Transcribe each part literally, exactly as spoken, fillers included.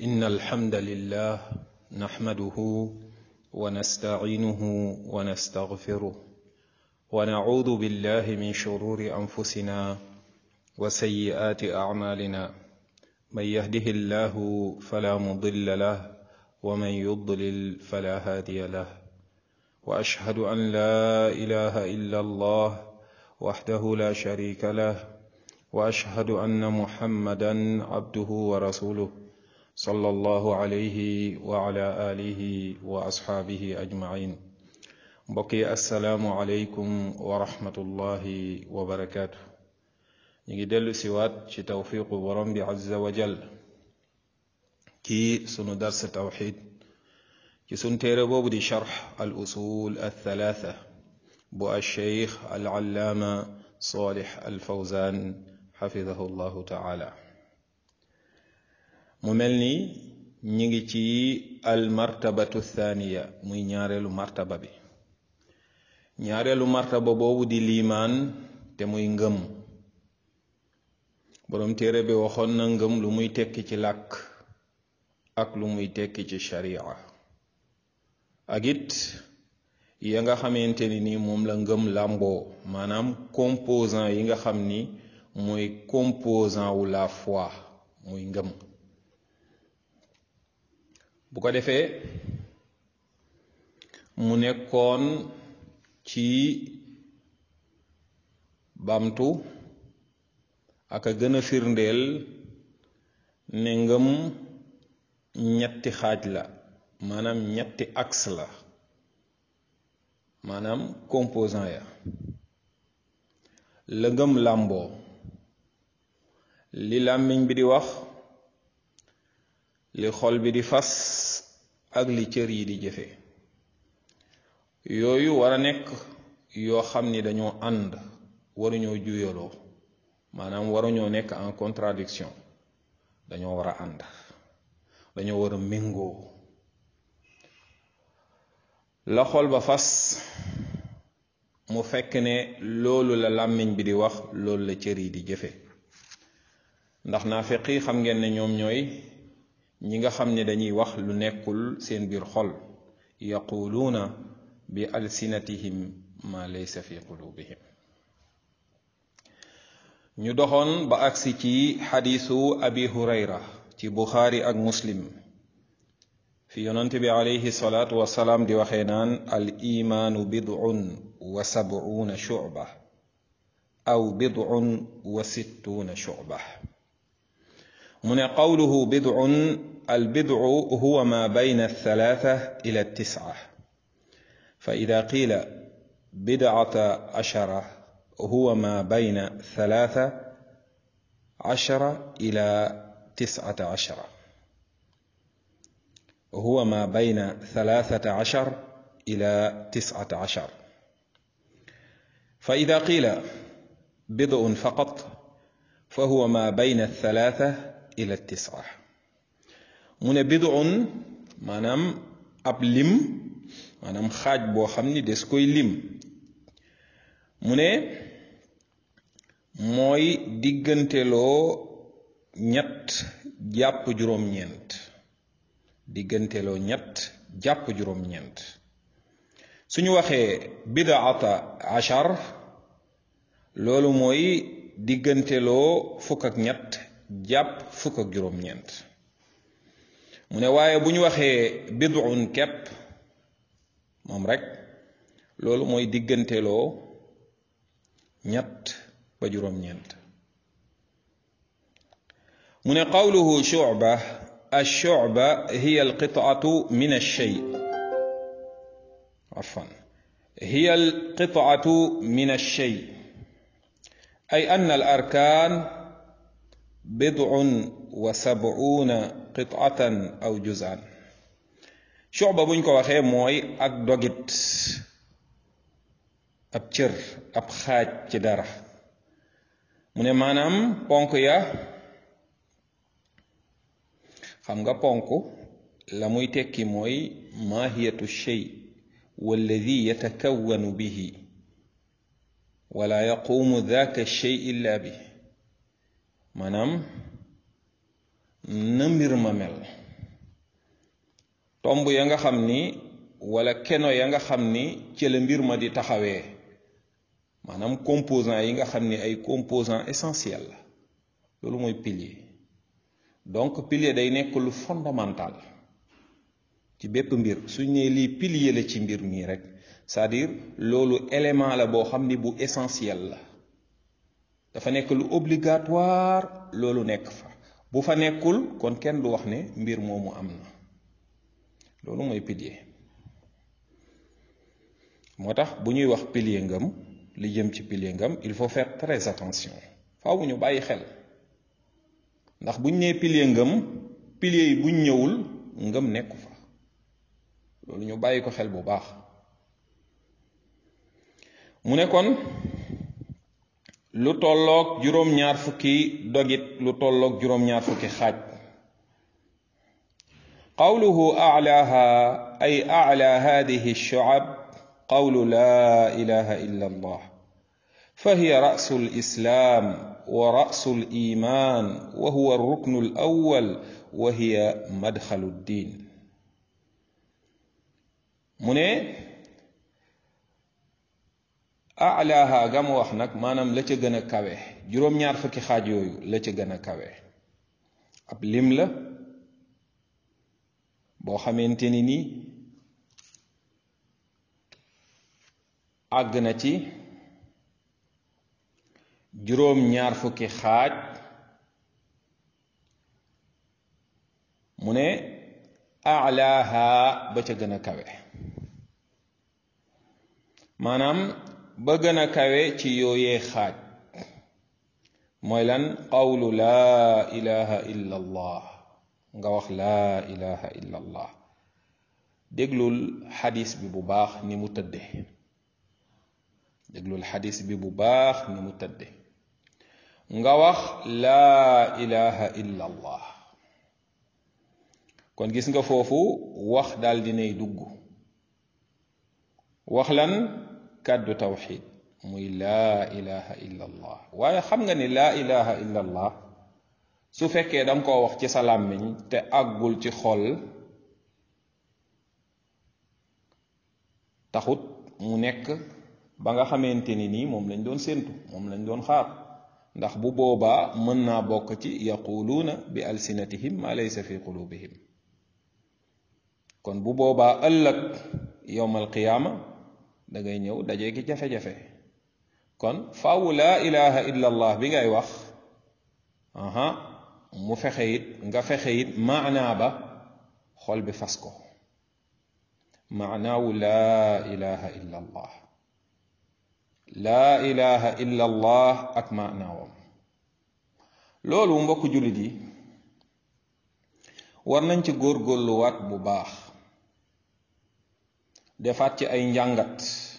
إن الحمد لله نحمده ونستعينه ونستغفره ونعوذ بالله من شرور أنفسنا وسيئات أعمالنا من يهده الله فلا مضل له ومن يضلل فلا هادي له وأشهد أن لا إله إلا الله وحده لا شريك له وأشهد أن محمدا عبده ورسوله صلى الله عليه وعلى آله وأصحابه أجمعين بقي السلام عليكم ورحمة الله وبركاته نيجي دلو سوات شي توفيق برم عز وجل كي سنو درس التوحيد كي سن تيربو بدي شرح الأصول الثلاثة بو الشيخ العلامة صالح الفوزان حفظه الله تعالى مملني نيجي تي المرتبة الثانية مي ñaarelu martaba bi ñaarelu martaba bobu di liman te muy ngëm borom téere bi waxoon na ngëm lu muy tekki ci làkk ak lu muy tekki ci sharia ak it ya nga xamante ni ni moom la ngëm làmboo maanaam composant yi nga xam ni mooy composant wu la foi muy ngëm bu ko defee mu nekkoon ci bamtu ak a gën a firndeel ne ngëm ñetti xaaj la maanaam ñetti axe la maanaam composant ya la ngëm làmboo li làmmiñ bi di wax li xol bi di fas ak li cër yi di jëfe yooyu war a nekk yoo xam ni dañoo ànd waruñoo juyaloo maanaam waruñoo nekk en contradiction dañoo war a ànd dañoo war a méngoo la xol ba fas mu fekk ne loolu la làmmiñ bi di wax loolu la cër yi di jëfe ndax naafiq yi xam ngeen ne ñoom ñooy ñi nga xam ne dañuy wax lu nekkul seen biir xol yaquluuna bi alsinatihim ma laysa fi qulubihim ñu doxoon ba agsi ci xadiisu abi hurayra ci buxaari ak muslim fi yonante bi alayhi salaatu wasalaam di waxee naan al imaanu bid'un wa sab'una shu'ba aw bid'un wa sittuna shu'ba mu ne qawluhu bid'un al bid'u huwa ma bayna althalatha ila altis'a fa ida qila bid'ata ashara huwa ma bayna thalatha ashara ila tis'ata ashara هو ما بين ثلاثة عشر إلى تسعة عشر فإذا قيل بضع فقط فهو ما بين الثلاثة إلى التسعة من بضع manam ab lim manam xaaj boo xam ni des koy lim mu ne mooy digganteloo ñett jàpp juróom-ñeent digganteloo ñett jàpp juróom-ñeent suñu waxee bidaata achar loolu mooy digganteloo fukk ak ñett jàpp fukk ak juróom-ñeent mu ne waaye bu ñu waxee bid'un kepp moom rek loolu mooy digganteloo ñett ba juróom-ñeent mu ne qawluhu shu'ba الشعبة هي القطعة من الشيء عفوا هي القطعة من الشيء أي أن الأركان بضع وسبعون قطعة أو جزءا شعبة بنكو وخي موي أك دوغيت أب تشر أب خاج تدارة من مانام بونكو يا xam nga ponk la muy tekki mooy mahiyatu shay walladi yatakawwanu bihi wala yaqumu dhaka shay illa bi maanaam na mbir ma mel tomb ya nga xam ni wala keno ya nga xam ni ci la mbir ma di taxawee maanaam composant yi nga xam ni ay composant essentiel la loolu mooy pilier donc pilier day nekk lu fondamental ci bépp mbir suñ ne lii pilier la ci mbir mii rek c'est-à-dire loolu élément la boo xam ni bu essentiel la dafa nekk lu obligatoire loolu nekk fa bu fa nekkul kon kenn du wax ne mbir moomu am na loolu mooy pilier moo tax bu ñuy wax pilier ngëm li jëm ci pilier ngëm il faut faire très attention faaw ñu bàyyi xel ndax buñ nee pilier ngëm pilier yi buñ ñëwul ngëm nekku fa loolu ñu bàyyi ko xel bu baax mu ne kon lu tolloog juróom-ñaar fukki dogit lu tolloog juróom-ñaar fukki xaaj qawluhu a'laha ay a'la hadhihi ash-shu'ab qawlu la ilaha illa allah فهي رأس الإسلام ورأس الإيمان وهو الركن الأول وهي مدخل الدين من أعلاها قام وحنك ما نم لا تجنا كوي جروم ñaar fukki xaaj yooyu la ca gën a kawe ab lim la boo xamante ni ni àgg na ci juróom ñaar fukki xaaj mu ne a'laha ba ca gën a kawe maanaam ba gën a kawe ci yooyee xaaj mooy lan qawlu laa ilaha illa allah nga wax laa ilaha illa allah déglul xadis bi bu baax ni mu tëdde déglul xadis bi bu baax ni mu tëdde nga wax laa ilaha illa allah kon gis nga foofu wax daal dinay dugg wax lan kàddu tawxid muy laa ilaha illa allah waaye xam nga ni laa ilaha illa allah su fekkee danga koo wax ci sa làmmiñ te àggul ci xol taxut mu nekk ba nga xamante ni nii moom lañ doon séentu moom lañ doon xaar ndax bu boobaa mën naa bokk ci yaquluuna bi alsinatihim ma laysa fi qulubihim kon bu boobaa ëllëg yowmal qiyaama da ngay ñëw dajee ki jafe-jafe kon faawu laa ilaha illa allah bi ngay wax aha mu fexe it nga fexe it maanaa ba xol bi fas ko maanaawu laa ilaha illa allah laa ilaha illa allah ak maanaawam loolu mbokk jullit yi war nañ ci góorgóorluwaat bu baax defaat ci ay njàngat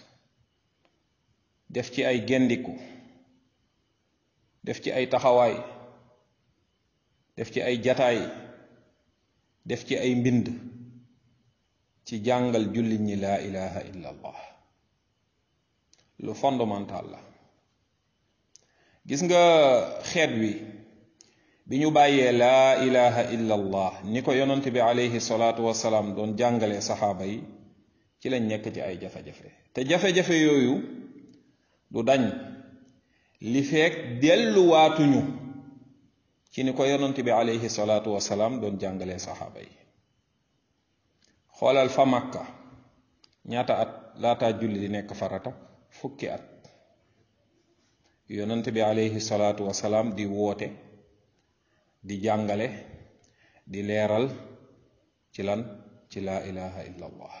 def ci ay gendiku def ci ay taxawaay def ci ay jataay def ci ay mbind ci jàngal jullit ñi laa ilaha illa allah lu fondamental la gis nga xeet wi bi ñu bàyyee laa ilaha illa allah ni ko yonent bi alayhi salaatu wasalaam doon jàngale saxaaba yi ci lañ nekk ci ay jafe-jafe te jafe-jafe yooyu du dañ li fekk delluwaatuñu ci ni ko yonent bi alayhi salaatu wasalaam doon jàngale saxaaba yi xoolal fa Makka ñaata at laataa julli di nekk farata fukki at yonent bi alayhi salaatu wasalaam di woote di jàngale di leeral ci lan ci laa ilaha illa allah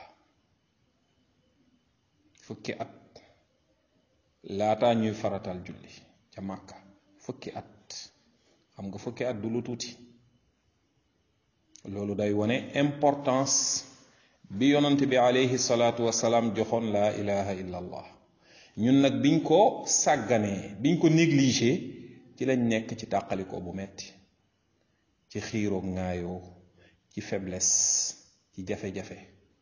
fukki at laataa ñuy faratal julli ca Makka fukki at xam nga fukki at du lu tuuti loolu day wone importance bi yonent bi alayhi salaatu wasalaam joxoon laa ilaha illa allah ñun nag biñ ko sàgganee biñ ko négligé ci lañ nekk ci tàqalikoo bu metti ci xiiroog ŋaayoo ci faiblesse ci jafe-jafe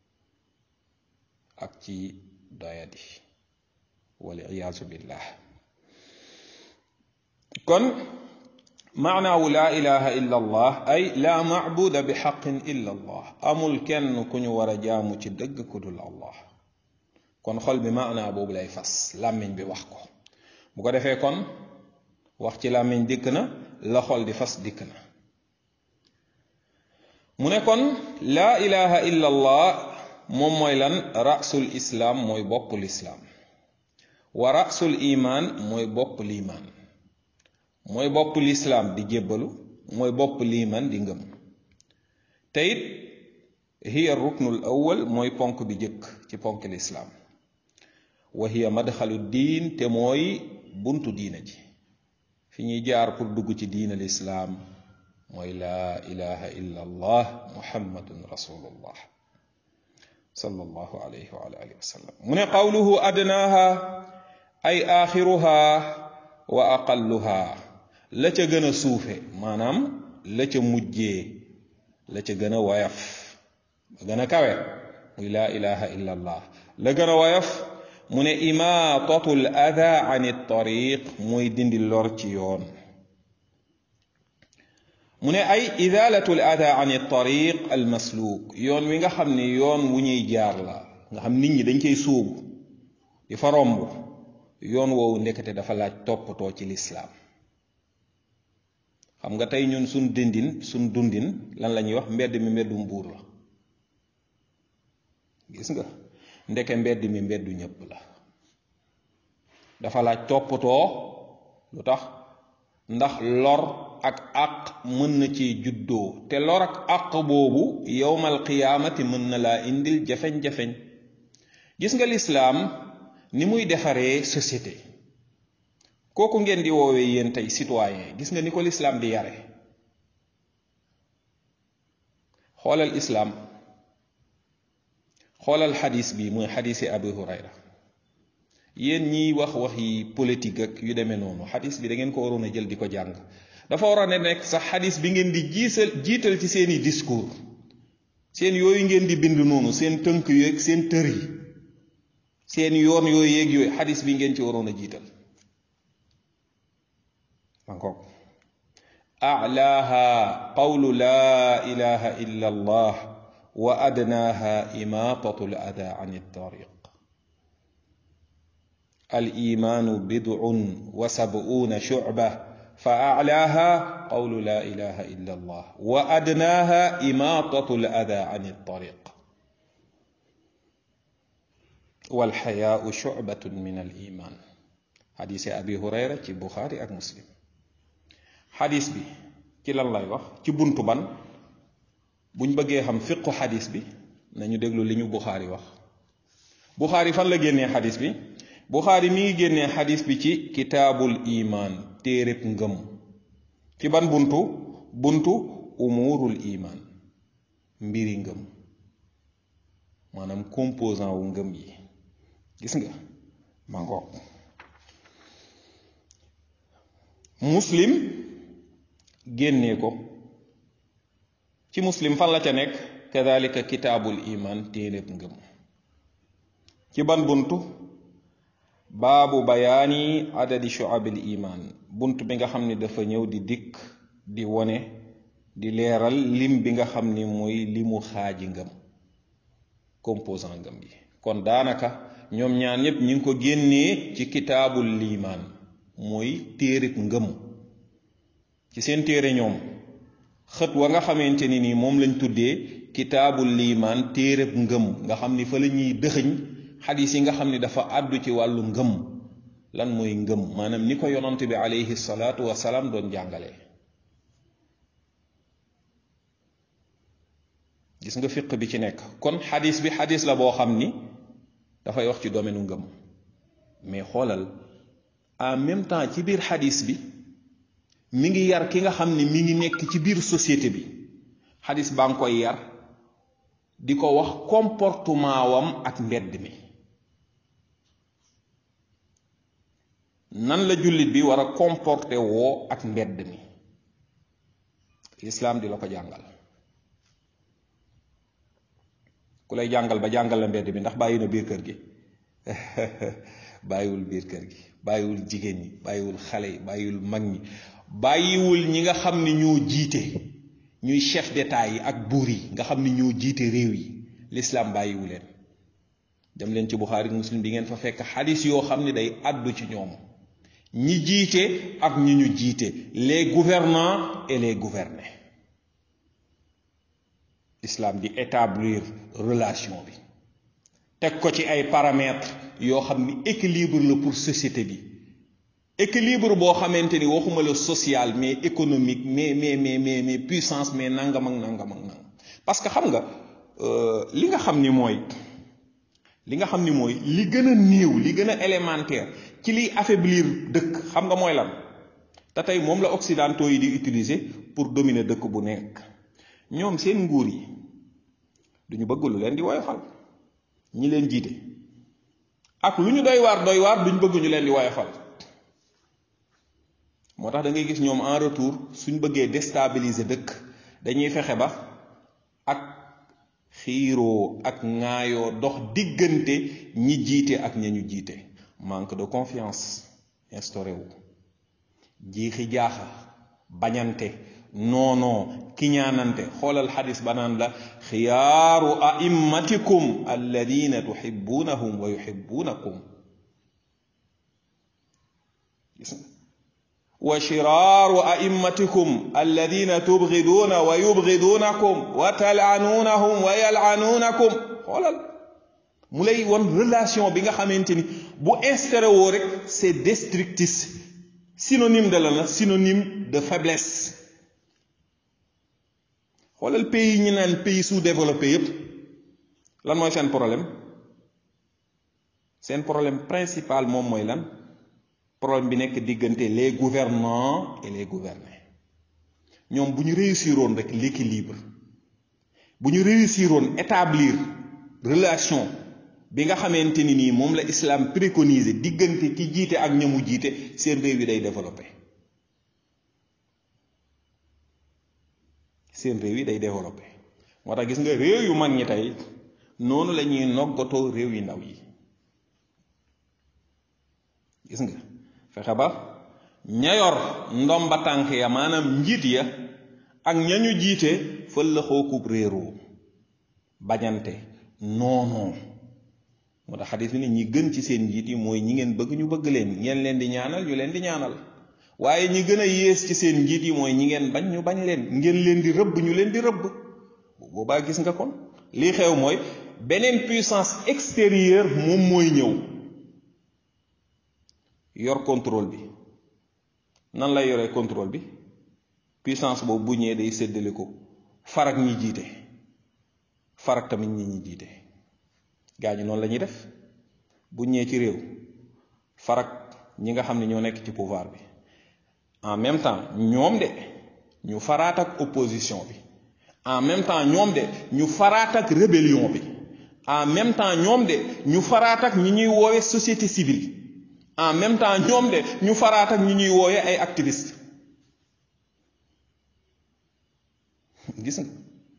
ak ci doyadi wal iyaazu billah kon maanaawu laa ilaha illa allah ay laa maabuda bi xaqin illa allah amul kenn ku ñu war a jaamu ci dëgg ku dul allah kon xol bi maanaa boobu lay fas làmmiñ bi wax ko bu ko defee kon wax ci làmmiñ dikk na la xol di fas dikk na mu ne kon laa ilaha illa allah moom mooy lan rasul islaam mooy bopp lislaam wa rasul iman mooy bopp liimaan mooy bopp lislaam di jébbalu mooy bopp liimaan di ngëm te it hiya ruknul awwal mooy ponk bi jëkk ci ponk lislaam wa hiya madxalu diin te mooy buntu diina ji fi ñuy jaar pour dugg ci diina lislaam mooy laa ilaha illa allah muhammadun rasulullah sallallahu alayhi wa alihi wa sallam mu ne qawluhu adnaaha ay aaxiruha wa aqalluha la ca gën a suufe maanaam la ca mujjee la ca gën a woyof la gën a kawe muy laa ilaha illa allah la gën a woyof mu ne imaatatul ada an tariq mooy dindi lor ci yoon mu ne ay izalatul ada an tariq al masluk yoon wi nga xam ne yoon wu ñuy jaar la nga xam nit ñi dañ koy sóobu di fa romb yoon woowu ndekete dafa laaj toppatoo ci lislaam xam nga tey ñun suñ dindin suñ dundin lan la ñuy wax mbedd mi mbeddum buur la gis nga ndeke mbedd mi mbeddu ñépp la dafa laaj toppatoo lu tax ndax lor ak àq mën na ci juddoo te lor ak àq boobu yowmal qiyaamati mën na laa indil jafeñ-jafeñ gis nga lislaam ni muy defaree société kooku ngeen di woowee yéen tey citoyen gis nga ni ko lislaam di yare xoolal islaam xoolal xadis bi muy xadisi Abu Hurayra yéen ñiy wax wax yi politique ak yu demee noonu xadis bi da ngeen ko waroon a jël di ko jàng dafa war a ne nekk sax xadis bi ngeen di jiisal jiital ci seeni discours seen yooyu ngeen di bind noonu seen tënk yeeg seen tër yi seen yoon yooyu yeeg yooyu xadis bi ngeen ci waroon a jiital encore a'laaha qawlu laa ilaha illa allah wa adnaaha imaatatul ada an tariq al imaanu bid'un wa sab'uuna shu'ba fa a'laaha qawlu laa ilaha illa allah wa adnaaha imaatatul ada an tariq wal xayaau shu'batun min al iman xadiisi abi hurayra ci buxaari ak muslim xadis bi ci lan lay wax ci buntu ban buñ bëggee xam fiqu xadis bi nañu déglu li ñu buxaari wax buxaari fan la génnee xadis bi buxaari mi ngi génnee xadis bi ci kitaabul iman téereb ngëm ci ban buntu buntu umurul iman mbiri ngëm maanaam composant wu ngëm yi gis nga ma ngoog muslim génnee ko ci muslim fan la ca nekk kadalika kitaabul iman téereb ngëm ci ban buntu baabu bayaani adadi shu'abil iman bunt bi nga xam ni dafa ñëw di dikk di wone di leeral lim bi nga xam ni mooy limu xaaji ngëm composant ngëm yi kon daanaka ñoom ñaar ñépp ñi ngi ko génnee ci kitaabul liimaan mooy téereb ngëm ci seen téere ñoom xët wa nga xamante ni nii moom lañ tuddee kitaabul liimaan téereb ngëm nga xam ni fa la ñuy dëxëñ xadis yi nga xam ni dafa àddu ci wàllu ngëm lan mooy ngëm maanaam ni ko yonant bi alayhi salaatu wasalaam doon jàngale gis nga fiq bi ci nekk kon xadis bi xadis la boo xam ni dafay wax ci domaine ngëm mais xoolal en même temps ci biir xadis bi mi ngi yar ki nga xam ni mi ngi nekk ci biir société bi xadis baa ngi koy yar di ko wax comportement wam ak mbedd mi nan la jullit bi war a comporter woo ak mbedd mi lislaam di la ko jàngal ku lay jàngal ba jàngal la mbedd mi ndax bàyyi na biir kër gi bàyyiwul biir kër gi bàyyiwul jigéen ñi bàyyiwul xale yi bàyyiwul mag ñi bàyyiwul ñi nga xam ni ñoo jiite ñuy chef d'état yi ak buur yi nga xam ni ñoo jiite réew yi l'islam bàyyiwu leen. dem leen ci Buxaari Muslim bi ngeen fa fekk xadis yoo xam ni day àddu ci ñoom ñi jiite ak ñi ñu jiite les gouvernants et les gouvernés. Islam di établir relation bi teg ko ci ay paramètres yoo xam ni équilibre la pour société bi équilibre boo xamante ni waxuma la social mais économique mais mais mais mais mais puissance mais nangam ak nangam ak nangam parce que xam nga li nga xam ni mooy li nga xam ni mooy li gën a néew li gën a élémentaire ci liy affaiblir dëkk xam nga mooy lan te tey moom la occidentaux yi di utiliser pour dominer dëkk bu nekk. ñoom seen nguur yi duñu bëgg lu leen di woyofal ñi leen jiite ak lu ñu doy waar doy waar duñu bëgg ñu leen di woyofal moo tax da ngay gis ñoom en retour suñ bëggee déstabiliser dëkk dañuy fexe ba ak xiiroo ak ŋaayoo dox diggante ñi jiite ak ña ñu jiite manque de confiance instauré wu jiixi jaaxa bañante noonoo kiñaanante xoolal xadis ba naan la xiyaaru a'immatikum alladina tuhibbunahum wa yuhibbunakum wa shiraaru a'immatikum alladina tubghiduna wa yubghidunakum wa tal'anunahum wa yal'anunakum xoolal mu lay won relation bi nga xamante ni bu instauré woo rek c'est destructrice synonyme de la la synonyme de faiblesse. xoolal pays yi ñu naan pays sous-développé yépp lan mooy seen problème seen problème principal moom mooy lan problème bi nekk diggante les gouvernants et les gouvernés ñoom bu ñu réussiroon rek l'équilibre bu ñu réussiroon établir relation bi nga xamante ni nii moom la islam préconisé diggante ki jiite ak ñamu jiite seen réew yi day développé seen réew yi day développé moo tax gis nga réew yu mag ñi tey noonu la ñuy noggatoo réew yu ndaw yi gis nga fexe ba ña yor ndomba tànk ya maanaam njiit ya ak ña ñu jiite fël la xookub réeroo bañante noonoo moo tax xadis bi ne ñi gën ci seen njiit yi mooy ñi ngeen bëgg ñu bëgg leen ngeen leen di ñaanal ñu leen di ñaanal waaye ñi gën a yées ci seen njiit yi mooy ñi ngeen bañ ñu bañ leen ngeen leen di rëbb ñu leen di rëbb bu boobaa gis nga kon lii xew mooy beneen puissance extérieure moom mooy ñëw yor contrôle bi nan lay yoree contrôle bi puissance boobu bu ñëwee day séddale ko farak ñi jiite farak tamit ñi ñi jiite gaa ñi noonu la ñuy def bu ñëwee ci réew farak ñi nga xam ne ñoo nekk ci pouvoir bi en même temps ñoom de ñu faraat ak opposition bi en même temps ñoom de ñu faraat ak rébellion bi en même temps ñoom de ñu faraat ak ñi ñuy woowe société civile en même temps ñoom de ñu faraat ak ñi ñuy woowe ay activistes gis nga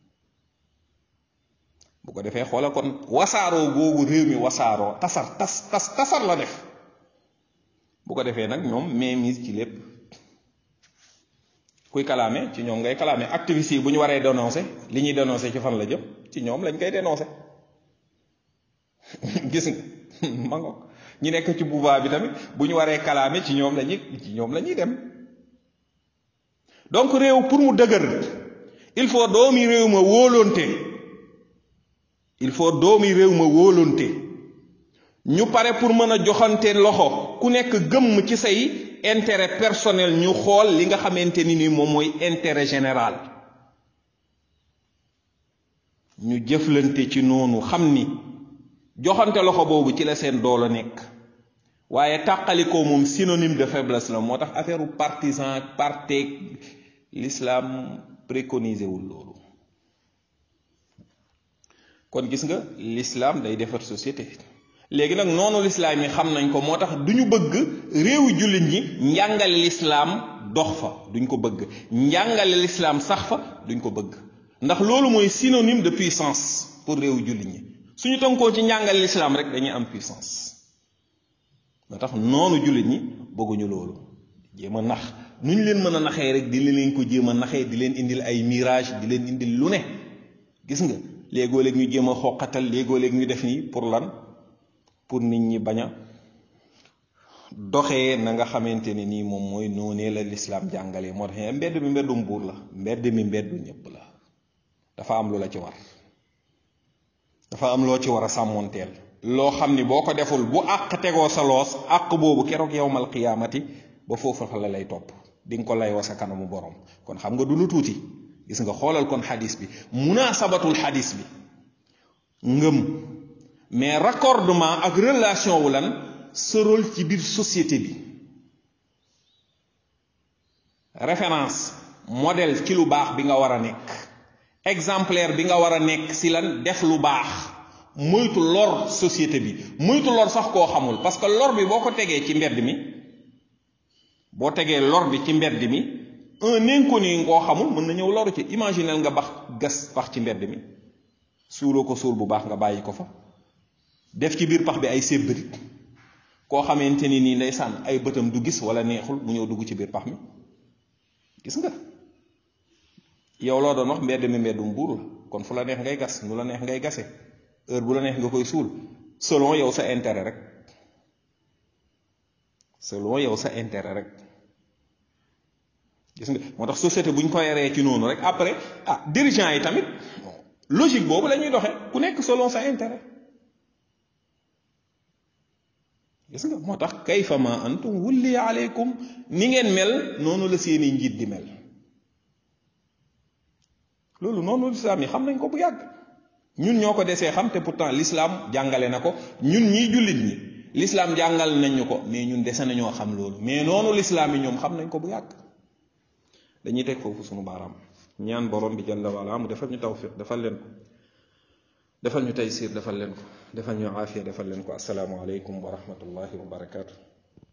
bu ko defee xoola kon wasaaroo googu réew mi wasaaroo tasar tas tas tasar la def bu ko defee nag ñoom mainmise ci lépp kuy kalaame ci ñoom ngay kalaame activistes yi bu ñu waree dénoncer li ñuy dénoncer ci fan la jëm ci ñoom lañ koy dénoncer gis nga ma ngo ñi nekk ci pouvoir bi tamit bu ñu waree kalaame ci ñoom lañuy ci ñoom la ñuy dem donc réew pour mu dëgër il faut doomi réew ma wóolonte il faut doomi réew ma wóolonte ñu pare pour mën a joxante loxo ku nekk gëmm ci say intérêt personnel ñu xool li nga xamante ni ni moom mooy intérêt général ñu jëflante ci noonu xam ni joxante loxo boobu ci la seen doole nekk waaye tàqalikoo moom synonyme de faiblesse la moo tax affaire u partisan parteeg l'islam préconisé wul loolu kon gis nga l'islam day defar société léegi nag noonu l'islam yi xam nañ ko moo tax duñu bëgg réewu jullit ñi njàngale l'islam dox fa duñ ko bëgg njàngale l'islam sax fa duñ ko bëgg ndax loolu mooy synonyme de puissance pour réewu jullit ñi suñu tënkoo ci njàngale l'islam rek dañuy am puissance moo tax noonu jullit ñi bëgguñu loolu jéem a nax nu ñu leen mën a naxee rek di leen ko jéem a naxee di leen indil ay mirage di leen indil lu ne gis nga léegoo léeg ñu jéem a xoqatal léegoo léeg ñu def nii pour lan pour nit ñi bañ a doxee na nga xamante ne nii moom mooy noonee la lislaam jàngalee moo tax mbedd mi mbeddum buur la mbedd mi mbeddu ñëpp la dafa am lu la ci war dafa am loo ci war a sàmmoonteel loo xam ni boo ko deful bu àq tegoo sa loos àq boobu keroog yawmal qiyaamati ba foofu fa la lay topp di nga ko lay wa sa kanamu borom kon xam nga du lu tuuti gis nga xoolal kon xadis bi munaasabatul xadis bi ngëm mais raccordement ak relation wu lan sa rôle ci biir société bi référence modèle ci lu baax bi nga war a nekk exemplaire bi nga war a nekk si lan def lu baax moytu lor société bi moytu lor sax koo xamul parce que lor bi boo ko tegee ci mbedd mi boo tegee lor bi ci mbedd mi un inconnu koo xamul mën na ñëw loru ci imaginel nga bax gas pax ci mbedd mi suuloo ko suul bu baax nga bàyyi ko fa def ci biir pax bi ay sébbarit koo xamante ni nii ndeysaan ay bëtam du gis wala neexul mu ñëw dugg ci biir pax mi gis nga yow loo doon wax mbedd mi mbeddum buur la kon fu la neex ngay gas nu la neex ngay gase heure bu la neex nga koy suul selon yow sa intérêt rek selon yow sa intérêt rek gis nga moo tax société bu ñu ko yoree ci noonu rek après ah dirigeant yi tamit logique boobu la ñuy doxee ku nekk selon sa intérêt gis nga moo tax kayfa ma antum wulli aleykum ni ngeen mel noonu la seeni njiit di mel loolu noonu lislaam yi xam nañ ko bu yàgg ñun ñoo ko desee xam te pourtant l'islam jàngale na ko ñun ñii jullit ñi l'islam jàngal nañ ñu ko mais ñun dese nañoo xam loolu mais noonu l'islam yi ñoom xam nañ ko bu yàgg dañuy teg foofu sunu baaraam ñaan borom bi jalla wala mu defal ñu tawfiq defal leen ko defal ñu taysir defal leen ko defal ñu aafiya defal leen ko assalaamu aleykum wa rahmatullahi wa barakaatu